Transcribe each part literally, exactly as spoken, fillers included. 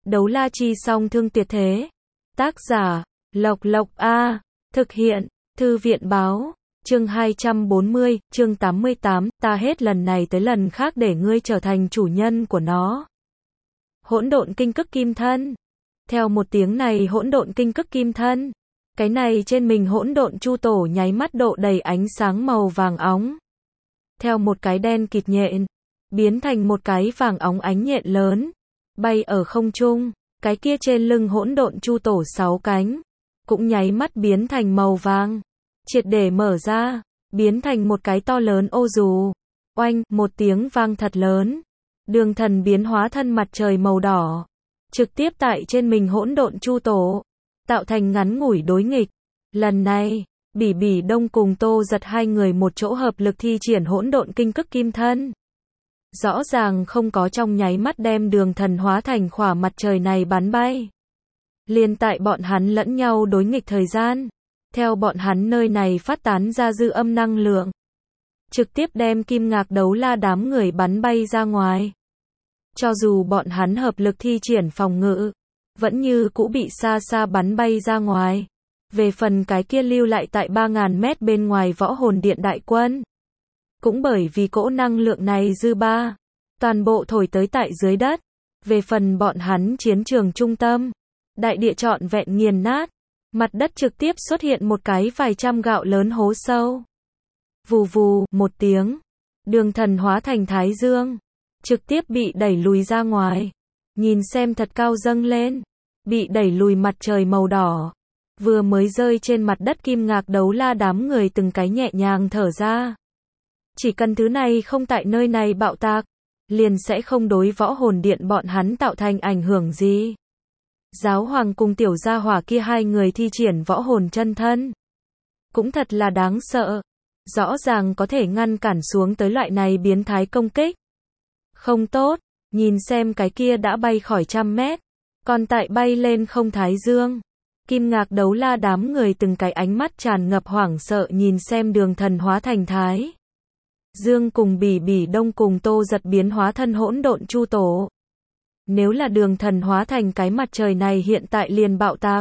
Đấu la chi song thương tuyệt thế. Tác giả, Lộc Lộc A. Thực hiện, Thư viện báo. Chương hai trăm bốn mươi, chương tám mươi tám, ta hết lần này tới lần khác để ngươi trở thành chủ nhân của nó. Hỗn độn kinh cức kim thân. Theo một tiếng này hỗn độn kinh cức kim thân. Cái này trên mình hỗn độn chu tổ nháy mắt độ đầy ánh sáng màu vàng óng. Theo một cái đen kịt nhện, biến thành một cái vàng óng ánh nhện lớn, bay ở không trung, cái kia trên lưng hỗn độn chu tổ sáu cánh, cũng nháy mắt biến thành màu vàng, triệt để mở ra, biến thành một cái to lớn ô dù. Oanh, một tiếng vang thật lớn. Đường thần biến hóa thân mặt trời màu đỏ, trực tiếp tại trên mình hỗn độn chu tổ, tạo thành ngắn ngủi đối nghịch. Lần này, Bỉ Bỉ Đông cùng Tô Giật hai người một chỗ hợp lực thi triển hỗn độn kinh cức kim thân. Rõ ràng không có trong nháy mắt đem đường thần hóa thành khỏa mặt trời này bắn bay. Liền tại bọn hắn lẫn nhau đối nghịch thời gian, theo bọn hắn nơi này phát tán ra dư âm năng lượng, trực tiếp đem Kim Ngạc Đấu La đám người bắn bay ra ngoài. Cho dù bọn hắn hợp lực thi triển phòng ngự, vẫn như cũ bị xa xa bắn bay ra ngoài. Về phần cái kia lưu lại tại ba nghìn mét bên ngoài võ hồn điện đại quân, cũng bởi vì cỗ năng lượng này dư ba, toàn bộ thổi tới tại dưới đất. Về phần bọn hắn chiến trường trung tâm, đại địa trọn vẹn nghiền nát, mặt đất trực tiếp xuất hiện một cái vài trăm gạo lớn hố sâu. Vù vù, một tiếng, đường thần hóa thành Thái Dương, trực tiếp bị đẩy lùi ra ngoài. Nhìn xem thật cao dâng lên, bị đẩy lùi mặt trời màu đỏ, vừa mới rơi trên mặt đất Kim Ngạc Đấu La đám người từng cái nhẹ nhàng thở ra. Chỉ cần thứ này không tại nơi này bạo tạc, liền sẽ không đối võ hồn điện bọn hắn tạo thành ảnh hưởng gì. Giáo hoàng cùng tiểu gia hỏa kia hai người thi triển võ hồn chân thân, cũng thật là đáng sợ. Rõ ràng có thể ngăn cản xuống tới loại này biến thái công kích. Không tốt, nhìn xem cái kia đã bay khỏi trăm mét, còn tại bay lên không Thái Dương. Kim Ngạc Đấu La đám người từng cái ánh mắt tràn ngập hoảng sợ nhìn xem đường thần hóa thành Thái Dương cùng Bỉ Bỉ Đông cùng Tô Giật biến hóa thân hỗn độn chu tổ. Nếu là đường thần hóa thành cái mặt trời này hiện tại liền bạo tạc,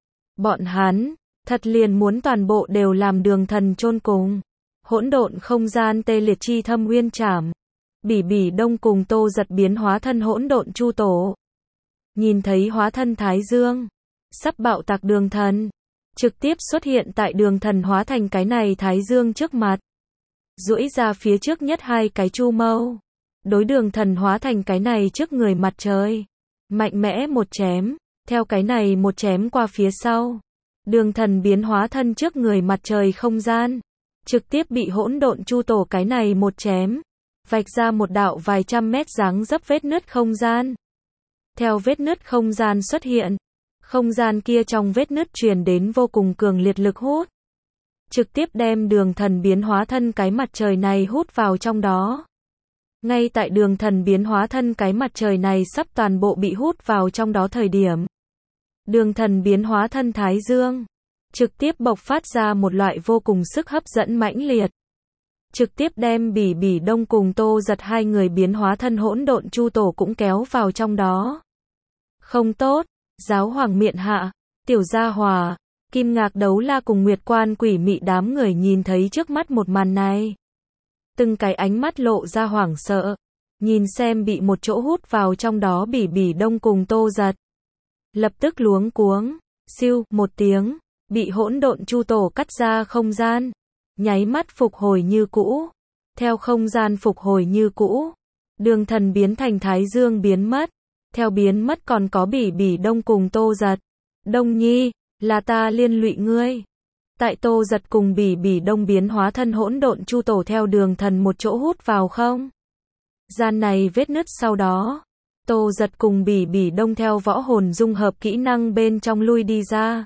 bọn hắn thật liền muốn toàn bộ đều làm đường thần chôn cùng. Hỗn độn không gian tê liệt chi thâm uyên trảm. Bỉ Bỉ Đông cùng Tô Giật biến hóa thân hỗn độn chu tổ. Nhìn thấy hóa thân Thái Dương sắp bạo tạc đường thần, trực tiếp xuất hiện tại đường thần hóa thành cái này Thái Dương trước mặt, duỗi ra phía trước nhất hai cái chu mâu, đối đường thần hóa thành cái này trước người mặt trời, mạnh mẽ một chém. Theo cái này một chém qua phía sau, đường thần biến hóa thân trước người mặt trời không gian, trực tiếp bị hỗn độn chu tổ cái này một chém, vạch ra một đạo vài trăm mét dáng dấp vết nứt không gian. Theo vết nứt không gian xuất hiện, không gian kia trong vết nứt truyền đến vô cùng cường liệt lực hút, trực tiếp đem đường thần biến hóa thân cái mặt trời này hút vào trong đó. Ngay tại đường thần biến hóa thân cái mặt trời này sắp toàn bộ bị hút vào trong đó thời điểm, đường thần biến hóa thân Thái Dương trực tiếp bộc phát ra một loại vô cùng sức hấp dẫn mãnh liệt, trực tiếp đem Bỉ Bỉ Đông cùng Tô Giật hai người biến hóa thân hỗn độn chu tổ cũng kéo vào trong đó. Không tốt, giáo hoàng miện hạ, tiểu gia hòa, Kim Ngạc Đấu La cùng Nguyệt Quan Quỷ Mị đám người nhìn thấy trước mắt một màn này, từng cái ánh mắt lộ ra hoảng sợ, nhìn xem bị một chỗ hút vào trong đó Bỉ Bỉ Đông cùng Tô Giật, lập tức luống cuống. Siêu, một tiếng, bị hỗn độn chu tổ cắt ra không gian, nháy mắt phục hồi như cũ. Theo không gian phục hồi như cũ, đường thần biến thành Thái Dương biến mất. Theo biến mất còn có Bỉ Bỉ Đông cùng Tô Giật. Đông Nhi, là ta liên lụy ngươi. Tại Tô Giật cùng Bỉ Bỉ Đông biến hóa thân hỗn độn chu tổ theo đường thần một chỗ hút vào không gian này vết nứt sau đó, Tô Giật cùng Bỉ Bỉ Đông theo võ hồn dung hợp kỹ năng bên trong lui đi ra.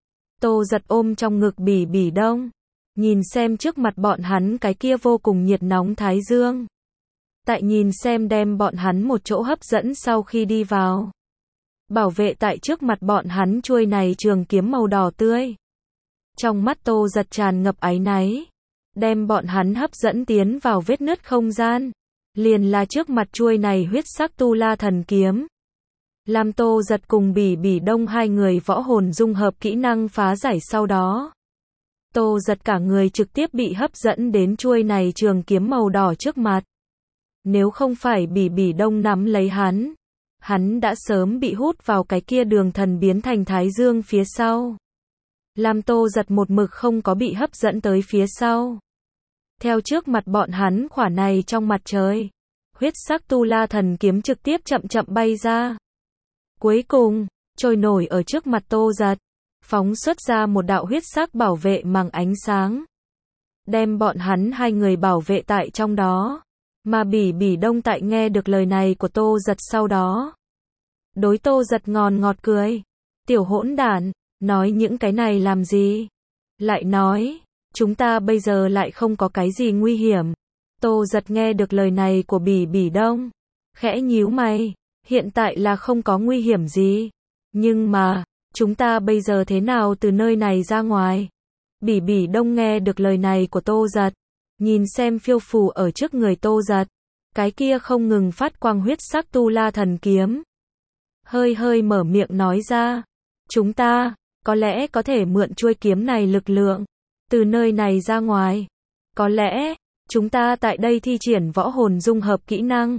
Tô Giật ôm trong ngực Bỉ Bỉ Đông, nhìn xem trước mặt bọn hắn cái kia vô cùng nhiệt nóng Thái Dương. Tại nhìn xem đem bọn hắn một chỗ hấp dẫn sau khi đi vào, bảo vệ tại trước mặt bọn hắn chuôi này trường kiếm màu đỏ tươi. Trong mắt Tô Giật tràn ngập áy náy, đem bọn hắn hấp dẫn tiến vào vết nứt không gian, liền là trước mặt chuôi này huyết sắc tu la thần kiếm. Làm Tô Giật cùng Bỉ Bỉ Đông hai người võ hồn dung hợp kỹ năng phá giải sau đó. Tô Giật cả người trực tiếp bị hấp dẫn đến chuôi này trường kiếm màu đỏ trước mặt. Nếu không phải Bỉ Bỉ Đông nắm lấy hắn, hắn đã sớm bị hút vào cái kia đường thần biến thành thái dương phía sau. Làm Tô Giật một mực không có bị hấp dẫn tới phía sau. Theo trước mặt bọn hắn khỏa này trong mặt trời, huyết sắc tu la thần kiếm trực tiếp chậm chậm bay ra. Cuối cùng, trôi nổi ở trước mặt Tô Giật, phóng xuất ra một đạo huyết sắc bảo vệ màng ánh sáng. Đem bọn hắn hai người bảo vệ tại trong đó. Mà Bỉ Bỉ Đông tại nghe được lời này của Tô Giật sau đó. Đối Tô Giật ngòn ngọt cười. Tiểu hỗn đản, nói những cái này làm gì? Lại nói, chúng ta bây giờ lại không có cái gì nguy hiểm. Tô Giật nghe được lời này của Bỉ Bỉ Đông. Khẽ nhíu mày, hiện tại là không có nguy hiểm gì. Nhưng mà, chúng ta bây giờ thế nào từ nơi này ra ngoài? Bỉ Bỉ Đông nghe được lời này của Tô Giật. Nhìn xem phiêu phù ở trước người Tô Giật. Cái kia không ngừng phát quang huyết sắc tu la thần kiếm. Hơi hơi mở miệng nói ra. Chúng ta, có lẽ có thể mượn chuôi kiếm này lực lượng. Từ nơi này ra ngoài. Có lẽ, chúng ta tại đây thi triển võ hồn dung hợp kỹ năng.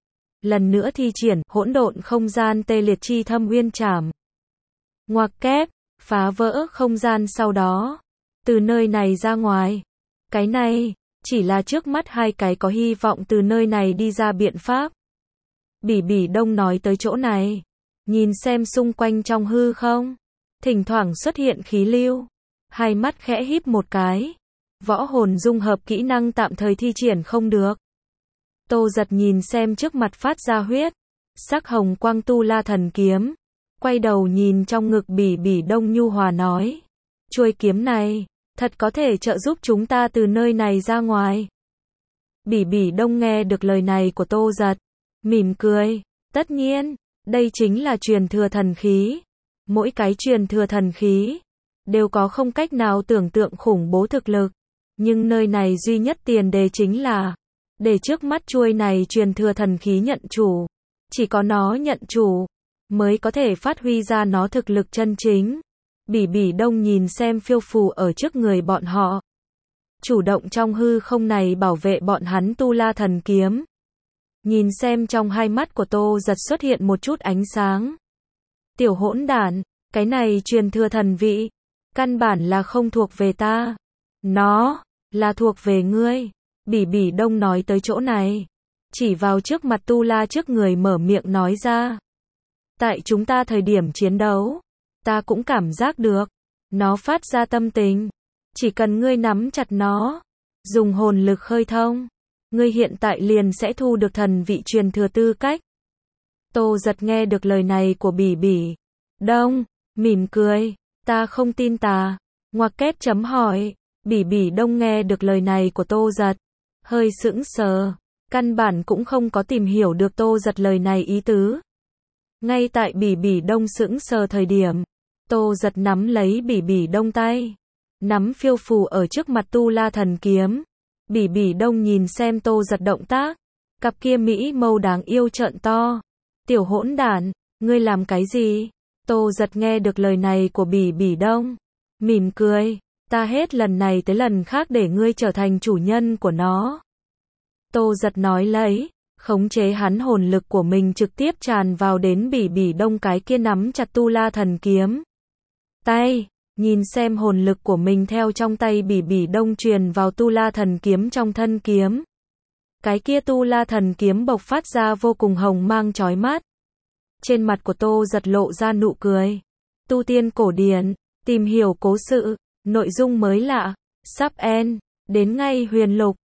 Lần nữa thi triển hỗn độn không gian tê liệt chi thâm uyên trảm. Ngoặc kép, phá vỡ không gian sau đó. Từ nơi này ra ngoài. Cái này, chỉ là trước mắt hai cái có hy vọng từ nơi này đi ra biện pháp. Bỉ Bỉ Đông nói tới chỗ này. Nhìn xem xung quanh trong hư không. Thỉnh thoảng xuất hiện khí lưu. Hai mắt khẽ híp một cái. Võ hồn dung hợp kỹ năng tạm thời thi triển không được. Tô Giật nhìn xem trước mặt phát ra huyết. Sắc hồng quang tu la thần kiếm. Quay đầu nhìn trong ngực Bỉ Bỉ Đông nhu hòa nói. Chuôi kiếm này, thật có thể trợ giúp chúng ta từ nơi này ra ngoài. Bỉ Bỉ Đông nghe được lời này của Tô Giật. Mỉm cười. Tất nhiên, đây chính là truyền thừa thần khí. Mỗi cái truyền thừa thần khí đều có không cách nào tưởng tượng khủng bố thực lực. Nhưng nơi này duy nhất tiền đề chính là để trước mắt chuôi này truyền thừa thần khí nhận chủ. Chỉ có nó nhận chủ mới có thể phát huy ra nó thực lực chân chính. Bỉ Bỉ Đông nhìn xem phiêu phù ở trước người bọn họ. Chủ động trong hư không này bảo vệ bọn hắn tu la thần kiếm. Nhìn xem trong hai mắt của Tô Giật xuất hiện một chút ánh sáng. Tiểu hỗn đản, cái này truyền thừa thần vị. Căn bản là không thuộc về ta. Nó, là thuộc về ngươi. Bỉ Bỉ Đông nói tới chỗ này. Chỉ vào trước mặt tu la trước người mở miệng nói ra. Tại chúng ta thời điểm chiến đấu. Ta cũng cảm giác được. Nó phát ra tâm tình. Chỉ cần ngươi nắm chặt nó. Dùng hồn lực khơi thông. Ngươi hiện tại liền sẽ thu được thần vị truyền thừa tư cách. Tô Giật nghe được lời này của Bỉ Bỉ Đông. Mỉm cười. Ta không tin ta. Ngoặc kép chấm hỏi. Bỉ Bỉ Đông nghe được lời này của Tô Giật. Hơi sững sờ. Căn bản cũng không có tìm hiểu được Tô Giật lời này ý tứ. Ngay tại Bỉ Bỉ Đông sững sờ thời điểm. Tô Giật nắm lấy Bỉ Bỉ Đông tay. Nắm phiêu phù ở trước mặt tu la thần kiếm. Bỉ Bỉ Đông nhìn xem Tô Giật động tác. Cặp kia mỹ mâu đáng yêu trợn to. Tiểu hỗn đản, ngươi làm cái gì? Tô Giật nghe được lời này của Bỉ Bỉ Đông. Mỉm cười. Ta hết lần này tới lần khác để ngươi trở thành chủ nhân của nó. Tô Giật nói lấy. Khống chế hắn hồn lực của mình trực tiếp tràn vào đến Bỉ Bỉ Đông cái kia nắm chặt tu la thần kiếm. Tay, nhìn xem hồn lực của mình theo trong tay Bỉ Bỉ Đông truyền vào tu la thần kiếm trong thân kiếm. Cái kia tu la thần kiếm bộc phát ra vô cùng hồng mang chói mắt. Trên mặt của Tô Giật lộ ra nụ cười. Tu tiên cổ điển, tìm hiểu cố sự, nội dung mới lạ, sắp end, đến ngay huyền lục.